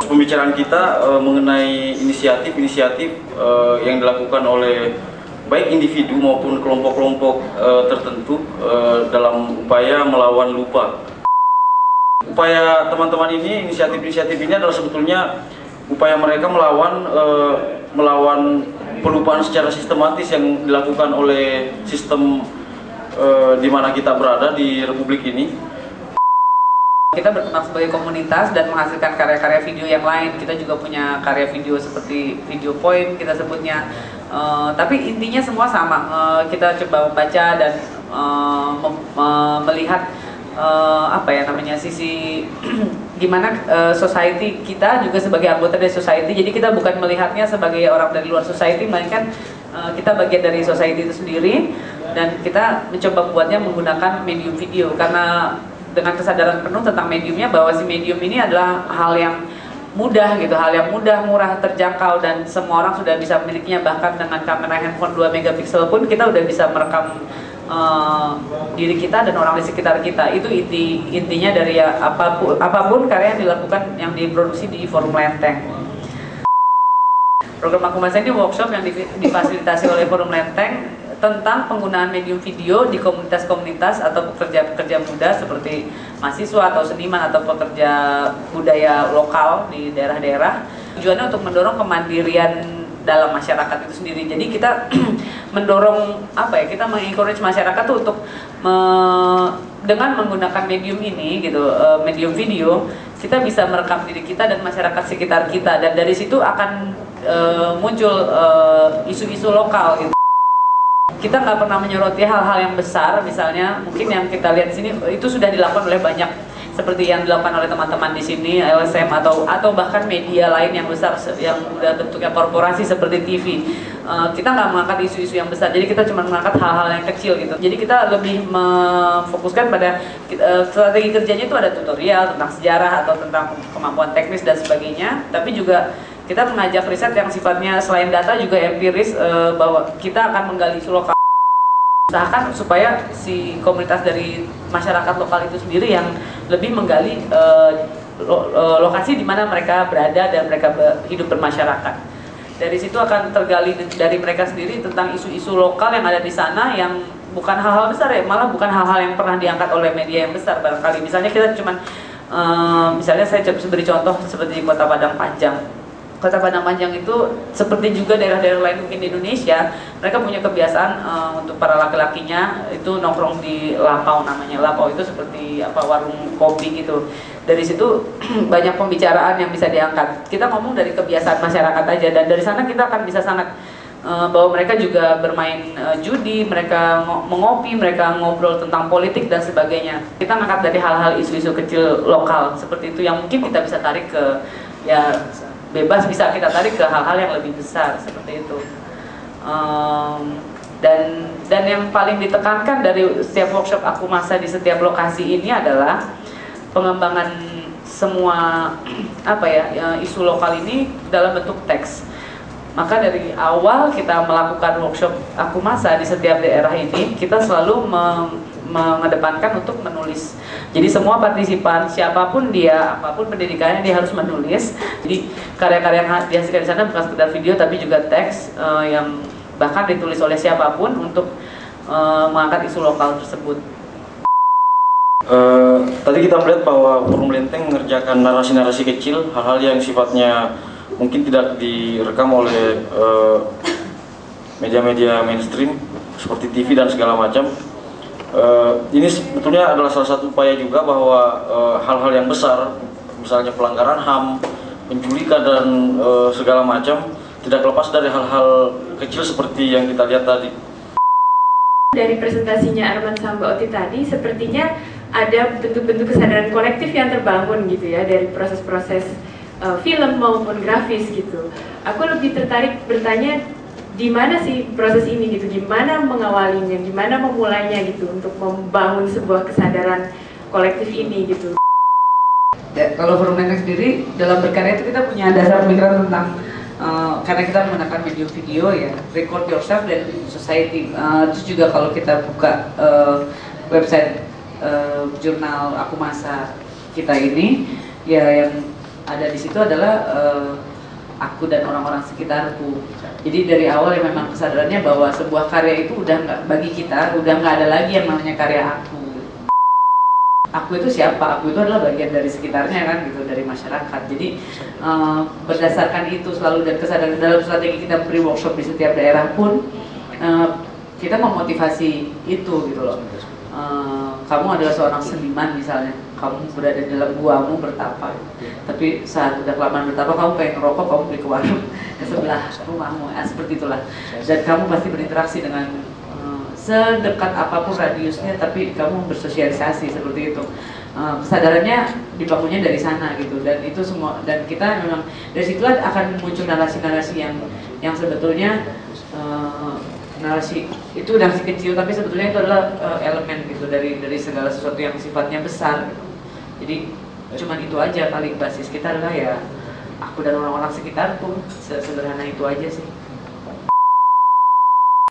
Pembicaraan kita mengenai inisiatif-inisiatif yang dilakukan oleh baik individu maupun kelompok-kelompok tertentu dalam upaya melawan lupa. Upaya teman-teman ini, inisiatif-inisiatif ini adalah sebetulnya upaya mereka melawan pelupaan secara sistematis yang dilakukan oleh sistem di mana kita berada di Republik ini. Kita berkembang sebagai komunitas dan menghasilkan karya-karya video yang lain. Kita juga punya karya video seperti video poem kita sebutnya. Tapi intinya semua sama. Kita coba membaca dan melihat sisi gimana society kita juga sebagai anggota dari society. Jadi kita bukan melihatnya sebagai orang dari luar society, melainkan kita bagian dari society itu sendiri, dan kita mencoba buatnya menggunakan medium video karena dengan kesadaran penuh tentang mediumnya, bahwa si medium ini adalah hal yang mudah gitu, hal yang mudah, murah, terjangkau, dan semua orang sudah bisa memilikinya. Bahkan dengan kamera handphone 2 megapiksel pun kita udah bisa merekam diri kita dan orang di sekitar kita. Itu intinya dari apapun karya yang dilakukan, yang diproduksi di Forum Lenteng. Program Aku Masa ini workshop yang difasilitasi oleh Forum Lenteng tentang penggunaan medium video di komunitas-komunitas atau pekerja-pekerja muda seperti mahasiswa atau seniman atau pekerja budaya lokal di daerah-daerah. Tujuannya untuk mendorong kemandirian dalam masyarakat itu sendiri. Jadi kita mendorong kita mengencourage masyarakat tuh untuk dengan menggunakan medium ini gitu, medium video, kita bisa merekam diri kita dan masyarakat sekitar kita, dan dari situ akan muncul isu-isu lokal gitu. Kita nggak pernah menyoroti hal-hal yang besar, misalnya mungkin yang kita lihat di sini itu sudah dilakukan oleh banyak, seperti yang dilakukan oleh teman-teman di sini, LSM atau bahkan media lain yang besar yang udah bentuknya korporasi seperti TV. Kita nggak mengangkat isu-isu yang besar, jadi kita cuma mengangkat hal-hal yang kecil gitu. Jadi kita lebih memfokuskan pada strategi kerjanya itu ada tutorial tentang sejarah atau tentang kemampuan teknis dan sebagainya, tapi juga kita mengajak riset yang sifatnya selain data juga empiris, bahwa kita akan menggali isu lokal, usahakan supaya si komunitas dari masyarakat lokal itu sendiri yang lebih menggali lokasi di mana mereka berada dan mereka hidup bermasyarakat. Dari situ akan tergali dari mereka sendiri tentang isu-isu lokal yang ada di sana, yang bukan hal-hal besar ya, malah bukan hal-hal yang pernah diangkat oleh media yang besar barangkali. Misalnya kita cuman misalnya saya beri contoh seperti di Kota Padang Panjang. Kota Padang Panjang itu seperti juga daerah-daerah lain mungkin di Indonesia, mereka punya kebiasaan untuk para laki-lakinya itu nongkrong di lapau, namanya lapau itu seperti warung kopi gitu. Dari situ banyak pembicaraan yang bisa diangkat. Kita ngomong dari kebiasaan masyarakat aja, dan dari sana kita akan bisa sangat bahwa mereka juga bermain judi, mereka mengopi, mereka ngobrol tentang politik dan sebagainya. Kita ngangkat dari hal-hal isu-isu kecil lokal seperti itu yang mungkin kita bisa tarik ke bebas, bisa kita tarik ke hal-hal yang lebih besar seperti itu. Dan yang paling ditekankan dari setiap workshop Aku Masa di setiap lokasi ini adalah pengembangan semua isu lokal ini dalam bentuk teks. Maka dari awal kita melakukan workshop Aku Masa di setiap daerah ini, kita selalu mengedepankan untuk menulis. Jadi semua partisipan, siapapun dia, apapun pendidikannya, dia harus menulis. Jadi karya-karya yang dihasilkan di sana bukan sekedar video, tapi juga teks yang bahkan ditulis oleh siapapun untuk mengangkat isu lokal tersebut. Tadi kita melihat bahwa Forum Lenteng mengerjakan narasi-narasi kecil, hal-hal yang sifatnya mungkin tidak direkam oleh media-media mainstream seperti TV dan segala macam. Ini sebetulnya adalah salah satu upaya juga bahwa hal-hal yang besar, misalnya pelanggaran HAM, penculikan dan segala macam, tidak lepas dari hal-hal kecil seperti yang kita lihat tadi. Dari presentasinya Arman sama Mbak Oti tadi, sepertinya ada bentuk-bentuk kesadaran kolektif yang terbangun gitu ya, dari proses-proses film maupun grafis gitu. Aku lebih tertarik bertanya, di mana sih proses ini gitu, gimana mengawalinya, gimana memulainya gitu untuk membangun sebuah kesadaran kolektif ini gitu. Kalau Forum Lenteng sendiri dalam berkarya itu kita punya dasar pemikiran tentang karena kita menggunakan medium video ya, record yourself dan society. Terus juga kalau kita buka website jurnal Aku Masa kita ini ya, yang ada di situ adalah aku dan orang-orang sekitarku. Jadi dari awal ya memang kesadarannya bahwa sebuah karya itu udah nggak, bagi kita udah nggak ada lagi yang namanya karya aku. Aku itu siapa? Aku itu adalah bagian dari sekitarnya kan gitu, dari masyarakat. Jadi berdasarkan itu selalu dan kesadaran dalam strategi kita beri workshop di setiap daerah pun kita memotivasi itu gitu loh. Kamu adalah seorang seniman misalnya, kamu berada di dalam guamu bertapa, tapi saat udah kelamaan bertapa kamu pengen ngerokok, kamu pergi ke warung di sebelah rumahmu, seperti itulah. Dan kamu pasti berinteraksi dengan sedekat apapun radiusnya, tapi kamu bersosialisasi seperti itu. Kesadarannya dibangunnya dari sana gitu, dan itu semua, dan kita memang dari situ akan muncul narasi-narasi yang sebetulnya narasi itu narasi kecil, tapi sebetulnya itu adalah elemen gitu dari segala sesuatu yang sifatnya besar gitu. Jadi cuman itu aja, kali basis kita adalah ya aku dan orang-orang sekitarku, sederhana itu aja sih.